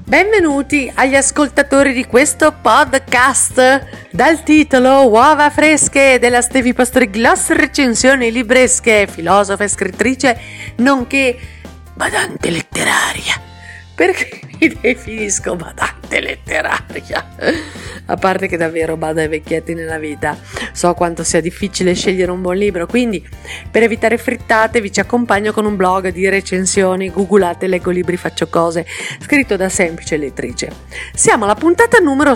Benvenuti agli ascoltatori di questo podcast dal titolo Uova fresche della Stevi Pastori Gloss, recensioni libresche, filosofa e scrittrice, nonché badante letteraria. Perché mi definisco badante letteraria? A parte che davvero bado ai vecchietti nella vita, so quanto sia difficile scegliere un buon libro, quindi per evitare frittate vi ci accompagno con un blog di recensioni, googolate, leggo libri, faccio cose, scritto da semplice lettrice. Siamo alla puntata numero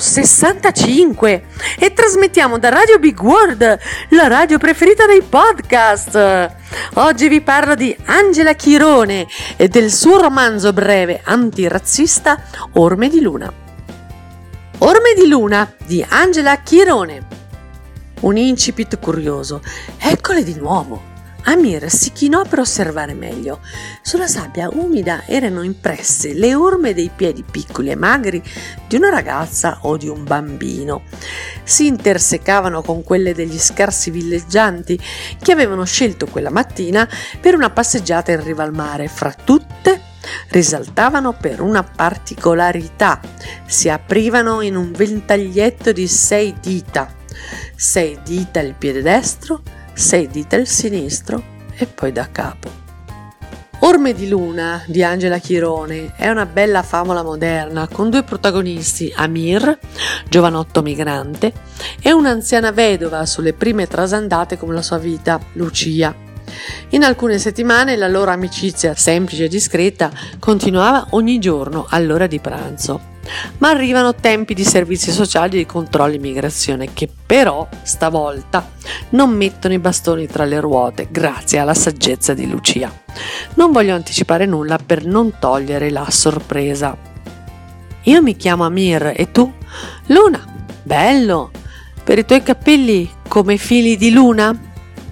65 e trasmettiamo da Radio Big World, la radio preferita dei podcast. Oggi vi parlo di Angela Chirone e del suo romanzo breve antirazzista Orme di Luna. Orme di Luna di Angela Chirone. Un incipit curioso. Eccole di nuovo. Amir si chinò per osservare meglio. Sulla sabbia umida erano impresse le orme dei piedi piccoli e magri di una ragazza o di un bambino. Si intersecavano con quelle degli scarsi villeggianti che avevano scelto quella mattina per una passeggiata in riva al mare. Fra tutte risaltavano per una particolarità: si aprivano in un ventaglietto di 6 dita. 6 dita il piede destro, 6 dita il sinistro e poi da capo. Orme di Luna di Angela Chirone è una bella favola moderna con 2 protagonisti, Amir, giovanotto migrante, e un'anziana vedova sulle prime trasandate come la sua vita, Lucia. In alcune settimane la loro amicizia semplice e discreta continuava ogni giorno all'ora di pranzo. Ma arrivano tempi di servizi sociali e di controlli immigrazione che però stavolta non mettono i bastoni tra le ruote grazie alla saggezza di Lucia. Non voglio anticipare nulla per non togliere la sorpresa. Io mi chiamo Amir e tu? Luna. Bello! Per i tuoi capelli come fili di luna?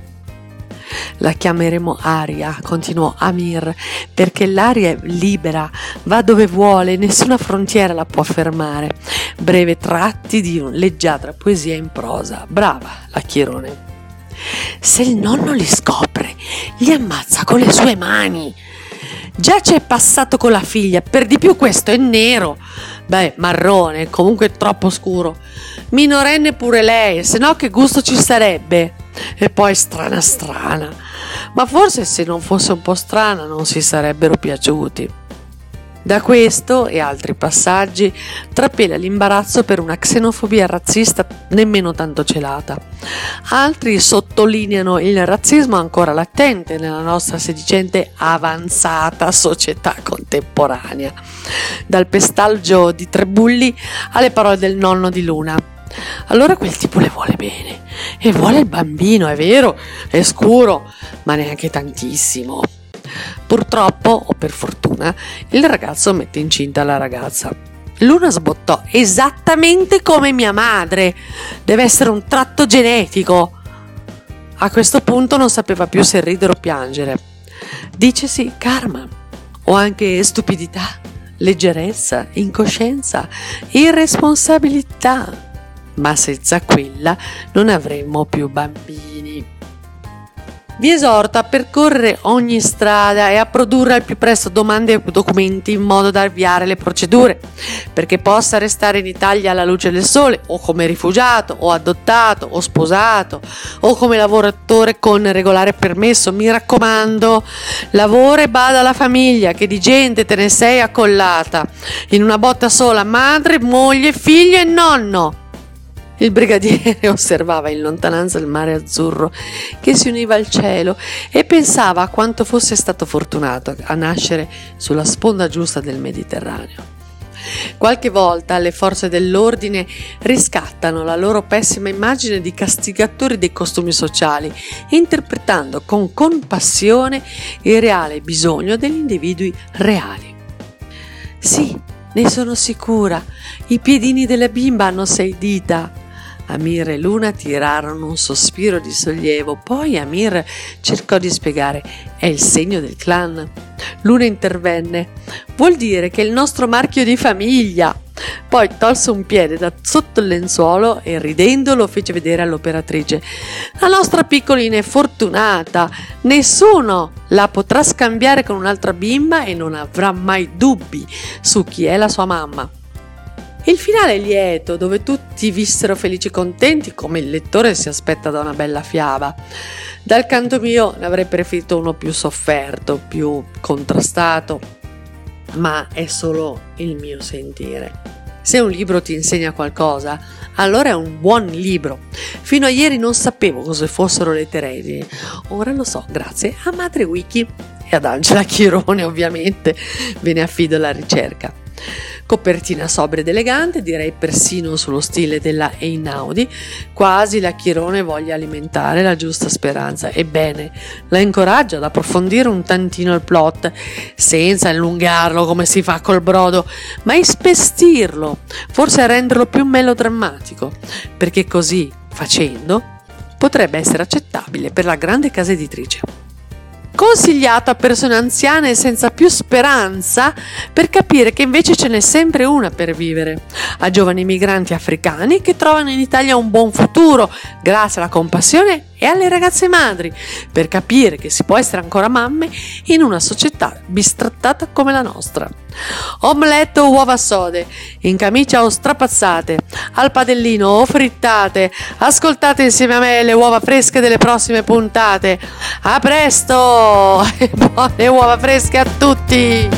La chiameremo Aria, continuò Amir, perché l'aria è libera, va dove vuole, nessuna frontiera la può fermare. Breve tratti di leggiadra poesia in prosa. Brava la Chirone. Se il nonno li scopre, li ammazza con le sue mani. Già c'è passato con la figlia, per di più questo è nero. Beh, marrone, comunque troppo scuro. Minorenne pure lei, se no che gusto ci sarebbe? E poi strana. Ma forse se non fosse un po' strana non si sarebbero piaciuti. Da questo e altri passaggi trapela l'imbarazzo per una xenofobia razzista nemmeno tanto celata. Altri sottolineano il razzismo ancora latente nella nostra sedicente avanzata società contemporanea, dal pestaggio di Trebulli alle parole del nonno di Luna. Allora quel tipo le vuole bene e vuole il bambino, è vero, è scuro, ma neanche tantissimo. Purtroppo, o per fortuna, il ragazzo mette incinta la ragazza. Luna sbottò: esattamente come mia madre, deve essere un tratto genetico. A questo punto non sapeva più se ridere o piangere. Dicesi karma, o anche stupidità, leggerezza, incoscienza, irresponsabilità. Ma senza quella non avremmo più bambini. Vi esorto a percorrere ogni strada e a produrre al più presto domande e documenti in modo da avviare le procedure, perché possa restare in Italia alla luce del sole, o come rifugiato, o adottato, o sposato, o come lavoratore con regolare permesso. Mi raccomando, lavora e bada alla famiglia, che di gente te ne sei accollata, in una botta sola, madre, moglie, figlio e nonno. Il brigadiere osservava in lontananza il mare azzurro che si univa al cielo e pensava a quanto fosse stato fortunato a nascere sulla sponda giusta del Mediterraneo. Qualche volta le forze dell'ordine riscattano la loro pessima immagine di castigatori dei costumi sociali, interpretando con compassione il reale bisogno degli individui reali. Sì, ne sono sicura, i piedini della bimba hanno 6 dita. Amir e Luna tirarono un sospiro di sollievo, poi Amir cercò di spiegare: è il segno del clan. Luna intervenne: vuol dire che è il nostro marchio di famiglia. Poi tolse un piede da sotto il lenzuolo e ridendo lo fece vedere all'operatrice. La nostra piccolina è fortunata, nessuno la potrà scambiare con un'altra bimba e non avrà mai dubbi su chi è la sua mamma. Il finale è lieto, dove tutti vissero felici e contenti, come il lettore si aspetta da una bella fiaba. Dal canto mio ne avrei preferito uno più sofferto, più contrastato, ma è solo il mio sentire. Se un libro ti insegna qualcosa, allora è un buon libro. Fino a ieri non sapevo cosa fossero le teredie, ora lo so grazie a Madre Wiki e ad Angela Chirone, ovviamente, ve ne affido la ricerca. Copertina sobria ed elegante, direi persino sullo stile della Einaudi, quasi la Chirone voglia alimentare la giusta speranza. Ebbene, la incoraggia ad approfondire un tantino il plot, senza allungarlo come si fa col brodo, ma ispestirlo, forse renderlo più melodrammatico, perché così, facendo, potrebbe essere accettabile per la grande casa editrice. Consigliato a persone anziane senza più speranza, per capire che invece ce n'è sempre una per vivere, a giovani migranti africani che trovano in Italia un buon futuro grazie alla compassione, e alle ragazze madri, per capire che si può essere ancora mamme in una società bistrattata come la nostra. Omelette o uova sode, in camicia o strapazzate, al padellino o frittate, ascoltate insieme a me le uova fresche delle prossime puntate. A presto e buone uova fresche a tutti!